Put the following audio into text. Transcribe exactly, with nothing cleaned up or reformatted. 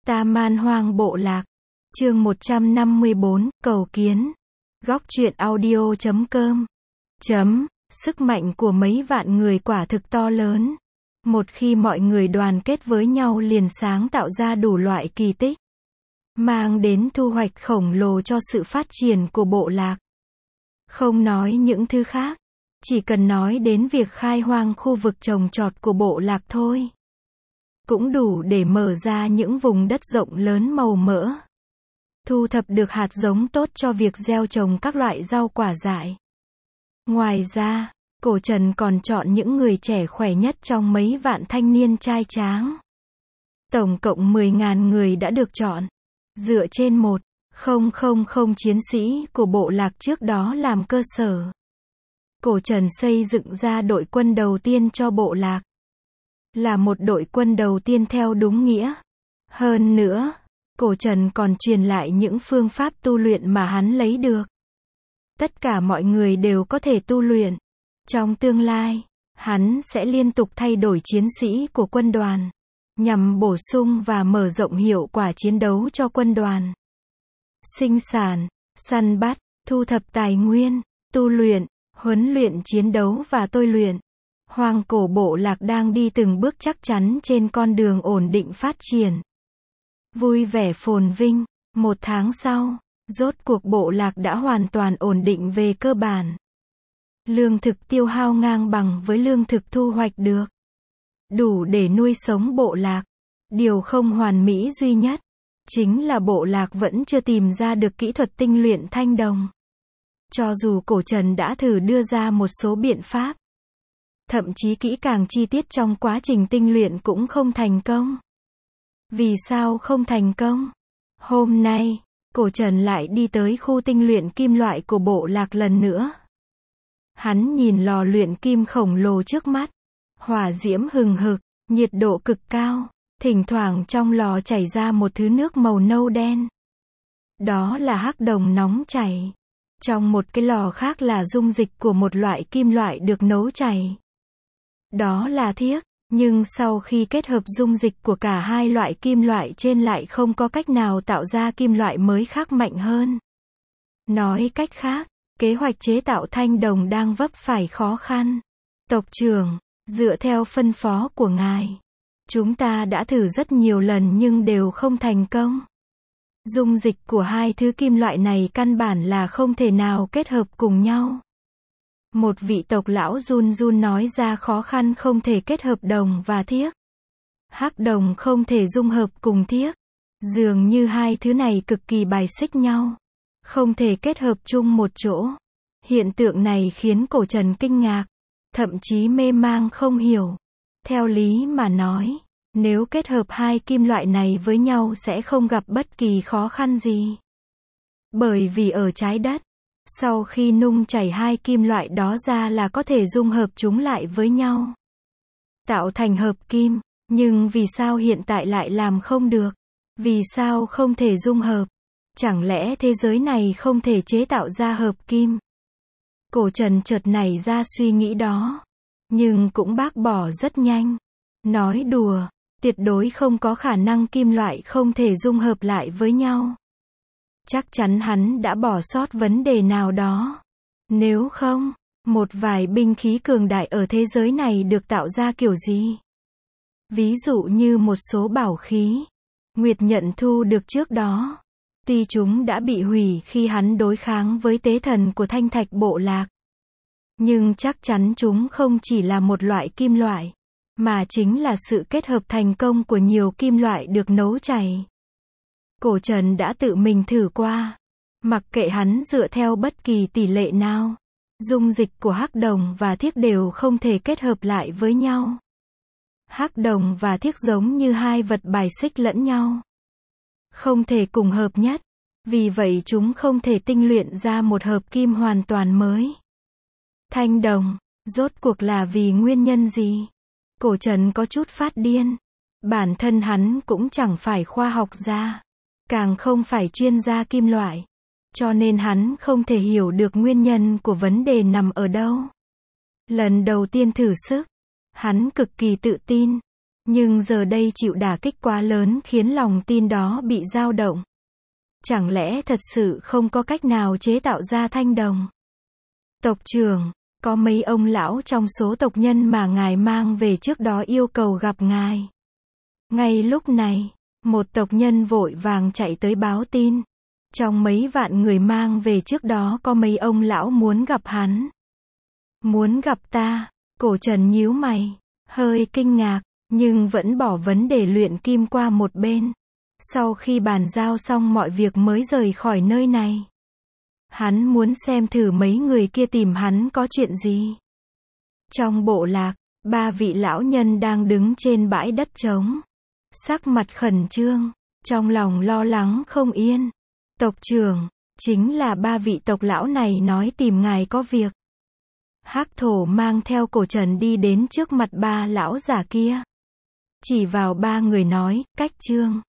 Ta Man Hoang Bộ Lạc. Chương một trăm năm mươi bốn, cầu kiến. Góc truyện audio chấm com. Chấm, sức mạnh của mấy vạn người quả thực to lớn. Một khi mọi người đoàn kết với nhau liền sáng tạo ra đủ loại kỳ tích, mang đến thu hoạch khổng lồ cho sự phát triển của bộ lạc. Không nói những thứ khác, chỉ cần nói đến việc khai hoang khu vực trồng trọt của bộ lạc thôi, cũng đủ để mở ra những vùng đất rộng lớn màu mỡ. Thu thập được hạt giống tốt cho việc gieo trồng các loại rau quả dại. Ngoài ra, Cổ Trần còn chọn những người trẻ khỏe nhất trong mấy vạn thanh niên trai tráng. Tổng cộng mười nghìn người đã được chọn, dựa trên một nghìn chiến sĩ của bộ lạc trước đó làm cơ sở. Cổ Trần xây dựng ra đội quân đầu tiên cho bộ lạc. Là một đội quân đầu tiên theo đúng nghĩa. Hơn nữa, Cổ Trần còn truyền lại những phương pháp tu luyện mà hắn lấy được. Tất cả mọi người đều có thể tu luyện. Trong tương lai, hắn sẽ liên tục thay đổi chiến sĩ của quân đoàn, nhằm bổ sung và mở rộng hiệu quả chiến đấu cho quân đoàn. Sinh sản, săn bắt, thu thập tài nguyên, tu luyện, huấn luyện chiến đấu và tôi luyện. Hoang cổ bộ lạc đang đi từng bước chắc chắn trên con đường ổn định phát triển. Vui vẻ phồn vinh. Một tháng sau, rốt cuộc bộ lạc đã hoàn toàn ổn định về cơ bản. Lương thực tiêu hao ngang bằng với lương thực thu hoạch được, đủ để nuôi sống bộ lạc. Điều không hoàn mỹ duy nhất chính là bộ lạc vẫn chưa tìm ra được kỹ thuật tinh luyện thanh đồng. Cho dù Cổ Trần đã thử đưa ra một số biện pháp, thậm chí kỹ càng chi tiết trong quá trình tinh luyện cũng không thành công. Vì sao không thành công? Hôm nay, Cổ Trần lại đi tới khu tinh luyện kim loại của bộ lạc lần nữa. Hắn nhìn lò luyện kim khổng lồ trước mắt. Hỏa diễm hừng hực, nhiệt độ cực cao, thỉnh thoảng trong lò chảy ra một thứ nước màu nâu đen. Đó là hắc đồng nóng chảy. Trong một cái lò khác là dung dịch của một loại kim loại được nấu chảy. Đó là thiếc, nhưng sau khi kết hợp dung dịch của cả hai loại kim loại trên lại không có cách nào tạo ra kim loại mới khác mạnh hơn. Nói cách khác, kế hoạch chế tạo thanh đồng đang vấp phải khó khăn. Tộc trưởng, dựa theo phân phó của ngài, chúng ta đã thử rất nhiều lần nhưng đều không thành công. Dung dịch của hai thứ kim loại này căn bản là không thể nào kết hợp cùng nhau. Một vị tộc lão run run nói ra khó khăn không thể kết hợp đồng và thiếc. Hắc đồng không thể dung hợp cùng thiếc. Dường như hai thứ này cực kỳ bài xích nhau, không thể kết hợp chung một chỗ. Hiện tượng này khiến Cổ Trần kinh ngạc, thậm chí mê mang không hiểu. Theo lý mà nói, nếu kết hợp hai kim loại này với nhau sẽ không gặp bất kỳ khó khăn gì. Bởi vì ở trái đất, sau khi nung chảy hai kim loại đó ra là có thể dung hợp chúng lại với nhau, tạo thành hợp kim. Nhưng vì sao hiện tại lại làm không được? Vì sao không thể dung hợp? Chẳng lẽ thế giới này không thể chế tạo ra hợp kim? Cổ Trần chợt nảy ra suy nghĩ đó, nhưng cũng bác bỏ rất nhanh. Nói đùa, tuyệt đối không có khả năng kim loại không thể dung hợp lại với nhau. Chắc chắn hắn đã bỏ sót vấn đề nào đó. Nếu không, một vài binh khí cường đại ở thế giới này được tạo ra kiểu gì? Ví dụ như một số bảo khí, Nguyệt nhận thu được trước đó. Tuy chúng đã bị hủy khi hắn đối kháng với tế thần của thanh thạch bộ lạc, nhưng chắc chắn chúng không chỉ là một loại kim loại, mà chính là sự kết hợp thành công của nhiều kim loại được nấu chảy. Cổ Trần đã tự mình thử qua. Mặc kệ hắn dựa theo bất kỳ tỷ lệ nào, dung dịch của hắc đồng và thiếc đều không thể kết hợp lại với nhau. Hắc đồng và thiếc giống như hai vật bài xích lẫn nhau, không thể cùng hợp nhất. Vì vậy chúng không thể tinh luyện ra một hợp kim hoàn toàn mới. Thanh đồng, rốt cuộc là vì nguyên nhân gì? Cổ Trần có chút phát điên. Bản thân hắn cũng chẳng phải khoa học gia, càng không phải chuyên gia kim loại, cho nên hắn không thể hiểu được nguyên nhân của vấn đề nằm ở đâu. Lần đầu tiên thử sức, hắn cực kỳ tự tin, Nhưng giờ đây chịu đả kích quá lớn khiến lòng tin đó bị dao động. Chẳng lẽ thật sự không có cách nào chế tạo ra thanh đồng? Tộc trưởng, có mấy ông lão trong số tộc nhân mà ngài mang về trước đó yêu cầu gặp ngài. Ngay lúc này, một tộc nhân vội vàng chạy tới báo tin. Trong mấy vạn người mang về trước đó có mấy ông lão muốn gặp hắn. Muốn gặp ta? Cổ Trần nhíu mày, hơi kinh ngạc, nhưng vẫn bỏ vấn đề luyện kim qua một bên. Sau khi bàn giao xong mọi việc mới rời khỏi nơi này. Hắn muốn xem thử mấy người kia tìm hắn có chuyện gì. Trong bộ lạc, ba vị lão nhân đang đứng trên bãi đất trống. Sắc mặt khẩn trương, trong lòng lo lắng không yên. Tộc trưởng, chính là ba vị tộc lão này nói tìm ngài có việc. Hắc Thổ mang theo Cổ Trần đi đến trước mặt ba lão giả kia. Chỉ vào ba người nói, Cách Trương,